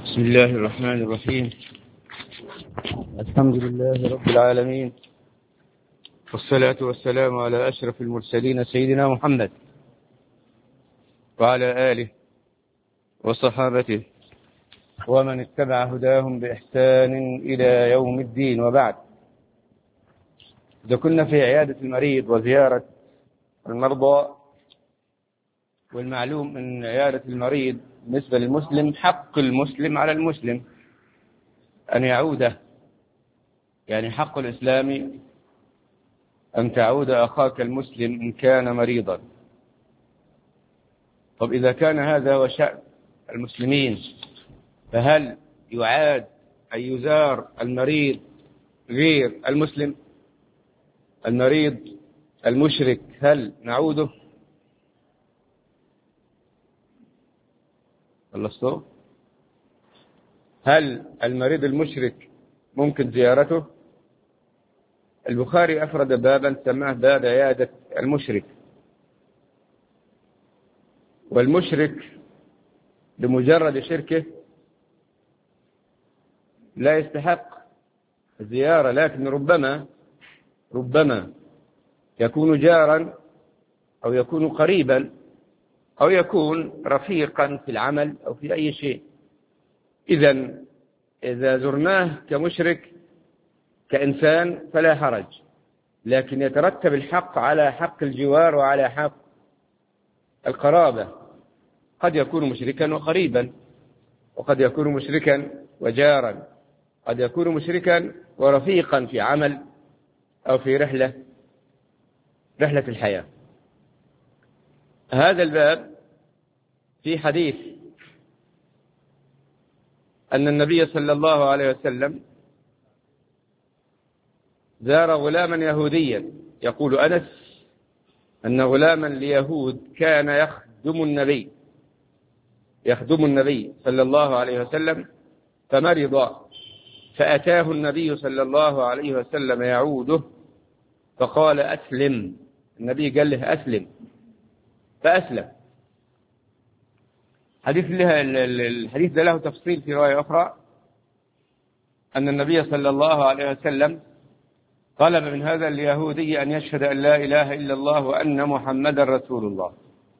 بسم الله الرحمن الرحيم. الحمد لله رب العالمين، والصلاة والسلام على أشرف المرسلين سيدنا محمد وعلى آله وصحابته ومن اتبع هداهم بإحسان إلى يوم الدين. وبعد، إذا كنا في عيادة المريض وزيارة المرضى، والمعلوم أن عيادة المريض بالنسبة للمسلم حق المسلم على المسلم أن يعوده، يعني حق الإسلام أن تعود أخاك المسلم إن كان مريضا. طب إذا كان هذا هو شأن المسلمين، فهل يعاد أن يزار المريض غير المسلم؟ المريض المشرك هل نعوده؟ خلصتوا؟ هل المريض المشرك ممكن زيارته؟ البخاري أفرد بابا سماه باب عيادة المشرك. والمشرك بمجرد شركه لا يستحق الزيارة، لكن ربما يكون جارا أو يكون قريبا أو يكون رفيقا في العمل أو في أي شيء. إذا زرناه كمشرك كإنسان فلا حرج، لكن يترتب الحق على حق الجوار وعلى حق القرابة. قد يكون مشركا وقريبا، وقد يكون مشركا وجارا، قد يكون مشركا ورفيقا في عمل أو في رحلة الحياة. هذا الباب في حديث أن النبي صلى الله عليه وسلم زار غلاما يهوديا. يقول أنس أن غلاما ليهود كان يخدم النبي صلى الله عليه وسلم، فمرض، فأتاه النبي صلى الله عليه وسلم يعوده، فقال أسلم. النبي قال له أسلم، فأسلم. الحديث ده له تفصيل في رواية أخرى، أن النبي صلى الله عليه وسلم طلب من هذا اليهودي أن يشهد أن لا إله إلا الله وأن محمدا رسول الله.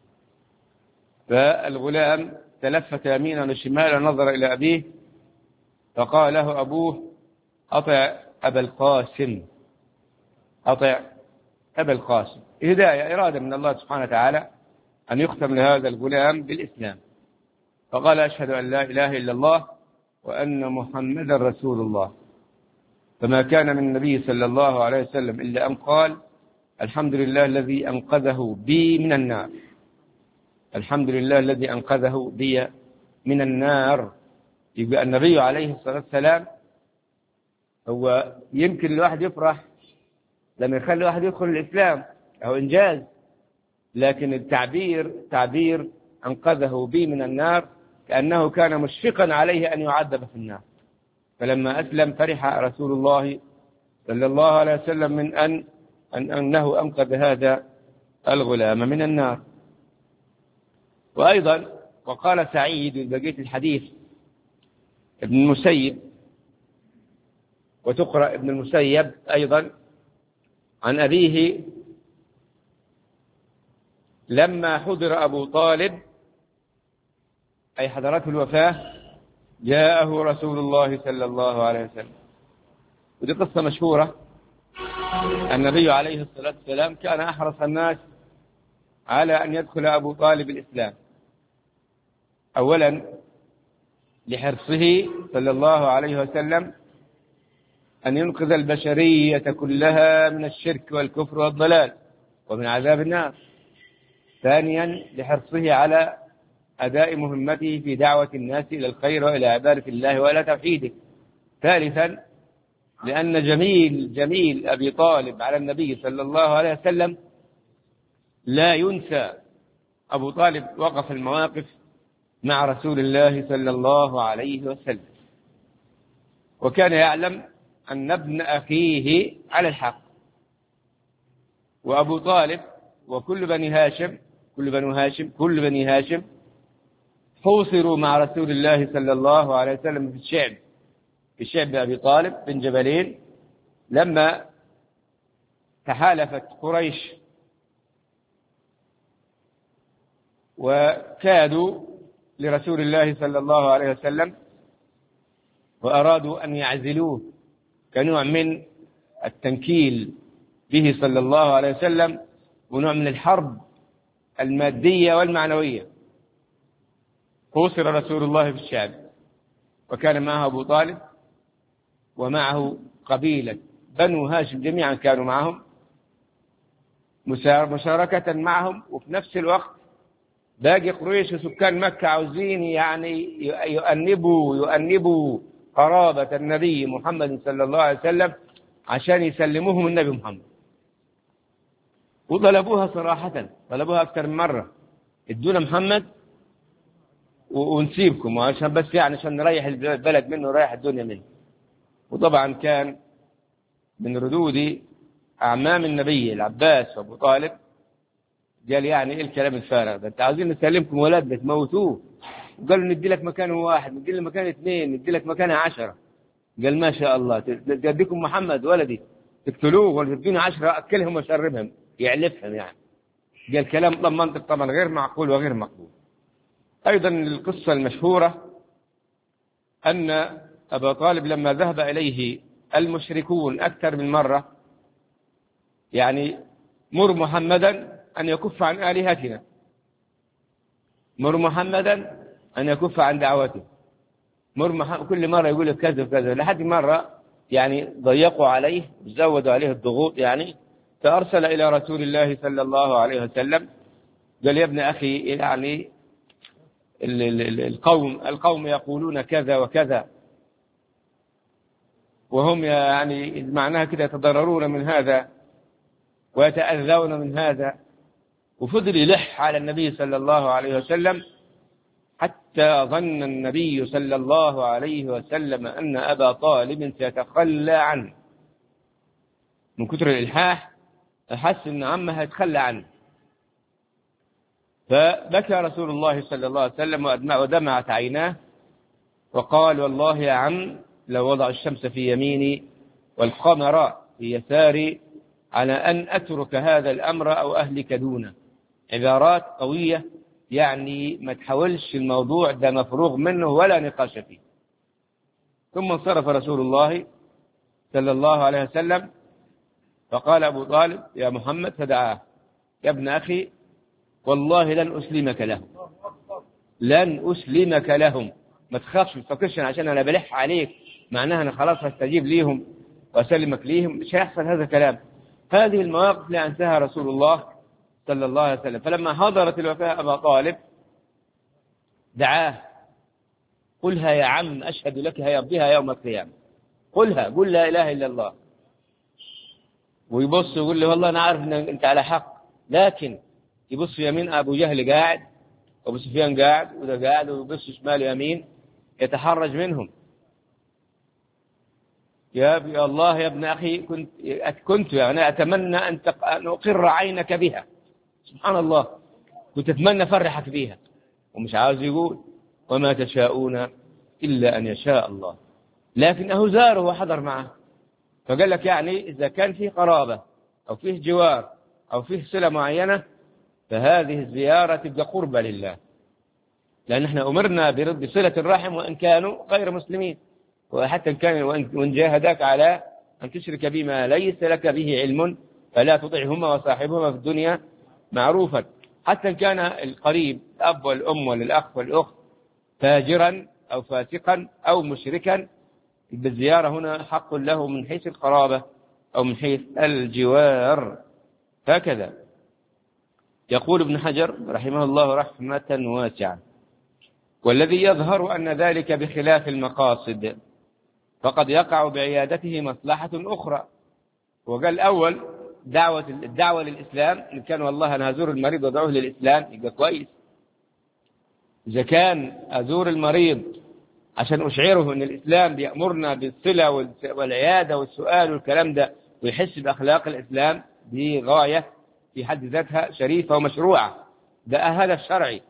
فالغلام تلفت يمينا وشمالا، نظر إلى أبيه فقال له أبوه أطع أبا القاسم، أطع أبا القاسم. هداية، إرادة من الله سبحانه وتعالى أن يختم لهذا الغلام بالإسلام. فقال أشهد أن لا إله إلا الله وأن محمدا رسول الله. فما كان من النبي صلى الله عليه وسلم إلا أن قال الحمد لله الذي أنقذه بي من النار. الحمد لله الذي أنقذه بي من النار. يبقى النبي عليه الصلاة والسلام هو يمكن الواحد يفرح لما يخلي الواحد يدخل الإسلام أو إنجاز، لكن تعبير أنقذه بي من النار كأنه كان مشفقا عليه أن يعذب في النار. فلما أسلم فرح رسول الله صلى الله عليه وسلم من أنه أنقذ هذا الغلام من النار. وأيضا وقال سعيد بقية الحديث ابن المسيب، وتقرأ ابن المسيب أيضا عن أبيه لما حضر أبو طالب أي حضرته الوفاة جاءه رسول الله صلى الله عليه وسلم. ودي قصة مشهورة. النبي عليه الصلاة والسلام كان أحرص الناس على أن يدخل أبو طالب الإسلام، أولا لحرصه صلى الله عليه وسلم أن ينقذ البشرية كلها من الشرك والكفر والضلال ومن عذاب النار. ثانيا لحرصه على أداء مهمته في دعوة الناس إلى الخير وإلى عبادة الله وإلى توحيده. ثالثا لأن جميل أبي طالب على النبي صلى الله عليه وسلم لا ينسى. أبو طالب وقف المواقف مع رسول الله صلى الله عليه وسلم، وكان يعلم أن ابن أخيه على الحق. وأبو طالب وكل بني هاشم حوصروا مع رسول الله صلى الله عليه وسلم في شعب أبي طالب بن جبلين لما تحالفت قريش وكادوا لرسول الله صلى الله عليه وسلم وأرادوا أن يعزلوه كنوع من التنكيل به صلى الله عليه وسلم ونوع من الحرب المادية والمعنوية. حوصر رسول الله في الشعب وكان معه أبو طالب ومعه قبيلة بنو هاشم جميعا كانوا معهم مشاركة معهم، وفي نفس الوقت باقي قريش وسكان مكة عاوزين يعني يؤنبوا قرابة النبي محمد صلى الله عليه وسلم عشان يسلموهم النبي محمد. وطلبوها صراحة، طلبوها أكثر من مرة، ادونا محمد ونسيبكم عشان بس يعني عشان نريح البلد منه ونريح الدنيا منه. وطبعا كان من ردود أعمام النبي العباس وأبو طالب قال يعني إيه الكلام الفارغ ده، أنت عاوزين نسلمكم ولد تموتوه، وقالوا ندي لك مكانه واحد، ندي لك مكان اثنين، ندي لك مكانه 10. قال ما شاء الله تديكم محمد ولدي تقتلوه ولا تدوني 10 أكلهم وشربهم يعلفهم يعني. قال كلام منطق طبعا غير معقول وغير مقبول. أيضا القصة المشهورة أن أبا طالب لما ذهب إليه المشركون أكثر من مرة يعني مر محمدا أن يكف عن آلهتنا، مر محمدا أن يكف عن دعوته، كل مرة يقول لك كذا وكذا، لحد مرة يعني ضيقوا عليه وزودوا عليه الضغوط يعني، فأرسل إلى رسول الله صلى الله عليه وسلم قال يا ابن أخي يعني القوم يقولون كذا وكذا وهم يعني معناها كده يتضررون من هذا ويتأذون من هذا. وفضل يلح على النبي صلى الله عليه وسلم حتى ظن النبي صلى الله عليه وسلم أن أبا طالب سيتخلى عنه من كثر الإلحاح، أحس أن عمه هيتخلى عنه. فبكى رسول الله صلى الله عليه وسلم ودمعت عيناه وقال والله يا عم لو وضع الشمس في يميني والقمر في يساري على أن أترك هذا الأمر أو أهلك دونه. عبارات قوية يعني ما تحاولش الموضوع ده مفروغ منه ولا نقاش فيه. ثم انصرف رسول الله صلى الله عليه وسلم فقال أبو طالب يا محمد فدعاه يا ابن أخي والله لن أسلمك لهم، لن أسلمك لهم، ما تخافش ما تفكرش عشان أنا بلح عليك معناها أنا خلاص هستجيب ليهم وأسلمك ليهم، مش هيحصل هذا الكلام. هذه المواقف لا أنساها رسول الله صلى الله عليه وسلم. فلما حضرت الوفاة أبا طالب دعاه قلها يا عم أشهد لك بها يوم القيامة، قلها قل لا إله إلا الله. ويبص ويقول له والله أنا عارف أن أنت على حق، لكن يبص يمين أبو جهل قاعد وأبو سفيان قاعد وده قاعد، ويبص شمال يمين يتحرج منهم. يا الله يا ابن أخي كنت يعني أتمنى أن أقر عينك بها، سبحان الله كنت أتمنى أفرحك بها، ومش عاوز يقول وما تشاءون إلا أن يشاء الله، لكنه زاره وحضر معه. فقال لك يعني إذا كان فيه قرابة أو فيه جوار أو فيه صلة معينة فهذه الزيارة تبقى قربة لله، لأن احنا أمرنا بصلة الرحم وإن كانوا غير مسلمين، وحتى إن كان وإن جاهداك على أن تشرك بما ليس لك به علم فلا تطعهما وصاحبهما في الدنيا معروفا. حتى إن كان القريب الأب والأم والأخ والأخت فاجرا أو فاسقا أو مشركا، بالزيارة هنا حق له من حيث القرابة أو من حيث الجوار. هكذا يقول ابن حجر رحمه الله رحمة واسعة والذي يظهر أن ذلك بخلاف المقاصد، فقد يقع بعيادته مصلحة أخرى. وقال أول الدعوة للإسلام، إن كان والله أنا أزور المريض وأدعوه للإسلام يبقى كويس. إذا كان أزور المريض عشان أشعره أن الإسلام بيأمرنا بالصلة والعيادة والسؤال والكلام ده ويحس بأخلاق الإسلام، دي غاية في حد ذاتها شريفة ومشروعة، ده هذا الشرعي.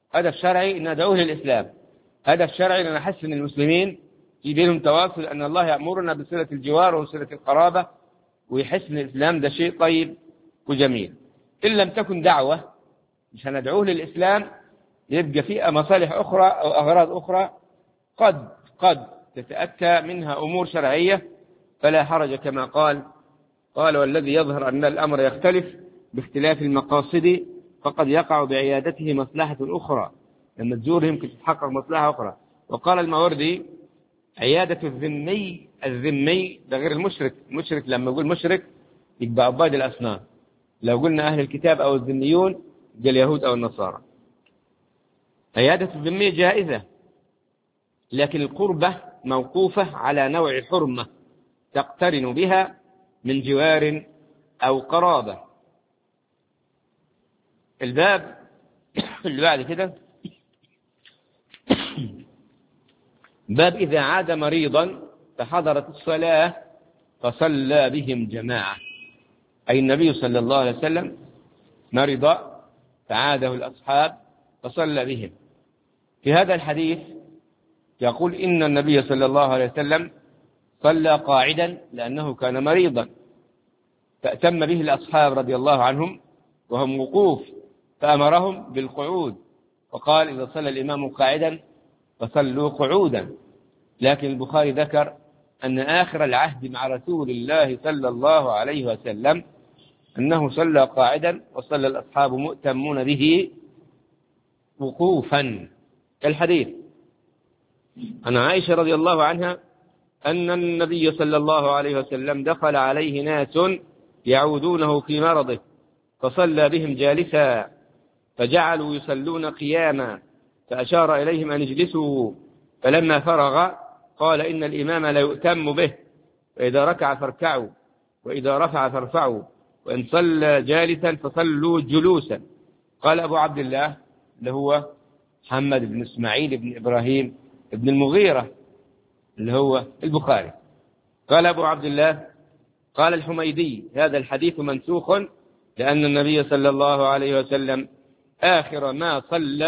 هدف شرعي أن ندعوه للإسلام، هدف شرعي أن نحسن المسلمين في بينهم تواصل، أن الله يأمرنا بصلة الجوار وصلة القرابة، ويحسن الإسلام ده شيء طيب وجميل. إن لم تكن دعوة مش هندعوه للإسلام، يبقى فيه مصالح أخرى أو أغراض أخرى قد تتأتى منها أمور شرعية، فلا حرج كما قال والذي يظهر أن الأمر يختلف باختلاف المقاصد، فقد يقع بعيادته مصلحة أخرى، لما تزور يمكن تتحقق مصلحة أخرى. وقال الماوردي عيادة الذمي ده غير المشرك. المشرك لما يقول مشرك يبقى عباد الأصنام، لو قلنا أهل الكتاب أو الذميون يبقى اليهود أو النصارى. عيادة الذمي جائزة، لكن القربة موقوفة على نوع حرمة تقترن بها من جوار أو قرابة. الباب اللي بعد كده باب إذا عاد مريضا فحضرت الصلاة فصلى بهم جماعة، أي النبي صلى الله عليه وسلم مرض فعاده الأصحاب فصلى بهم. في هذا الحديث يقول إن النبي صلى الله عليه وسلم صلى قاعدا لأنه كان مريضا، فأتم به الأصحاب رضي الله عنهم وهم وقوف، فأمرهم بالقعود، وقال إذا صلى الإمام قاعدا فصلوا قعودا. لكن البخاري ذكر أن آخر العهد مع رسول الله صلى الله عليه وسلم أنه صلى قاعدا وصلى الأصحاب مؤتمون به وقوفا. الحديث عن عائشة رضي الله عنها أن النبي صلى الله عليه وسلم دخل عليه ناس يعودونه في مرضه فصلى بهم جالسا، فجعلوا يصلون قياما، فأشار إليهم أن اجلسوا، فلما فرغ قال إن الإمام لا يؤتم به، فإذا ركع فاركعوا، وإذا رفع فارفعوا، وإن صلى جالسا فصلوا جلوسا. قال أبو عبد الله اللي هو محمد بن إسماعيل بن إبراهيم بن المغيرة اللي هو البخاري، قال أبو عبد الله قال الحميدي هذا الحديث منسوخ، لأن النبي صلى الله عليه وسلم آخر ما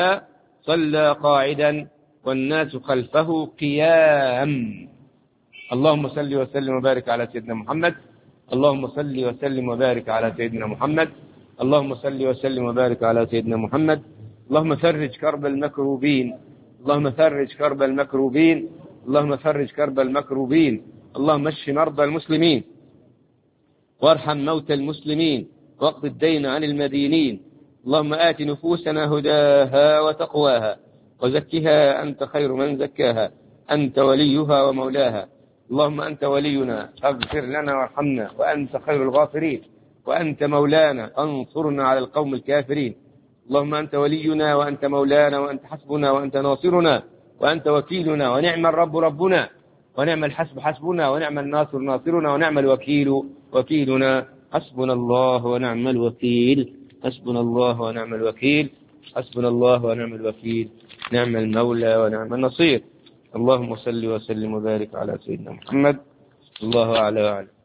صلى قاعدا والناس خلفه قيام. اللهم صل وسلم وبارك على سيدنا محمد، اللهم صل وسلم وبارك على سيدنا محمد، اللهم صل وسلم وبارك على سيدنا محمد. اللهم فرج كرب المكروبين، اللهم فرج كرب المكروبين، اللهم فرج كرب المكروبين. اللهم اشف مرضى المسلمين وارحم موتى المسلمين واقض الدين عن المدينين. اللهم آت نفوسنا هداها وتقواها وزكها أنت خير من زكاها، أنت وليها ومولاها. اللهم أنت ولينا فاغفر لنا وارحمنا، وأنت خير الغافرين، وأنت مولانا فانصرنا على القوم الكافرين. اللهم أنت ولينا وأنت مولانا وأنت حسبنا وأنت ناصرنا وأنت وكيلنا، ونعم الرب ربنا ونعم الحسب حسبنا ونعم الناصر ناصرنا ونعم الوكيل وكيلنا. حسبنا الله ونعم الوكيل، حسبنا الله ونعم الوكيل، حسبنا الله ونعم الوكيل، نعم المولى ونعم النصير. اللهم صل وسلم وبارك على سيدنا محمد. الله أعلى وأعلم.